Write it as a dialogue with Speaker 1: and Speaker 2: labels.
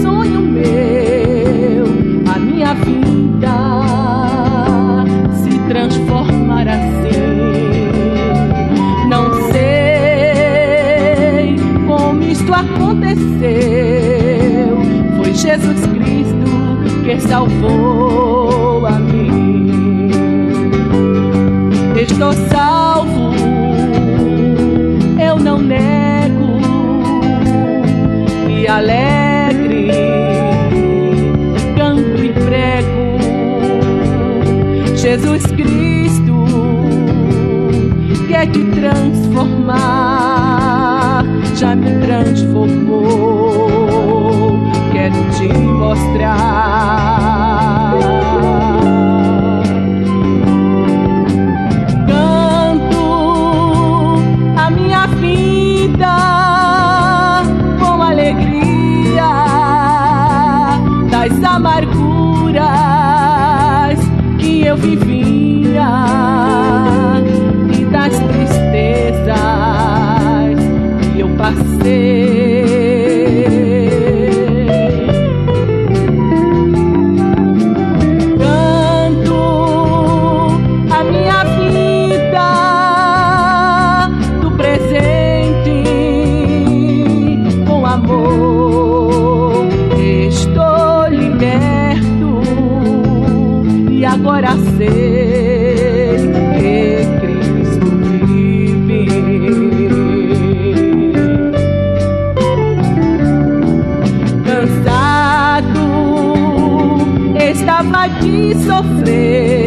Speaker 1: sonho meu, a minha vida se transformar assim. Não sei como isto aconteceu, foi Jesus Cristo que salvou a mim. Estou salvo, eu não nego, e alegre canto e prego. Jesus Cristo quer te transformar, já me transformou, quero te mostrar. Canto a minha vida com alegria das amarguras que eu vivia e das tristezas que eu passei. Agora sei que Cristo vive. Cansado estava de sofrer,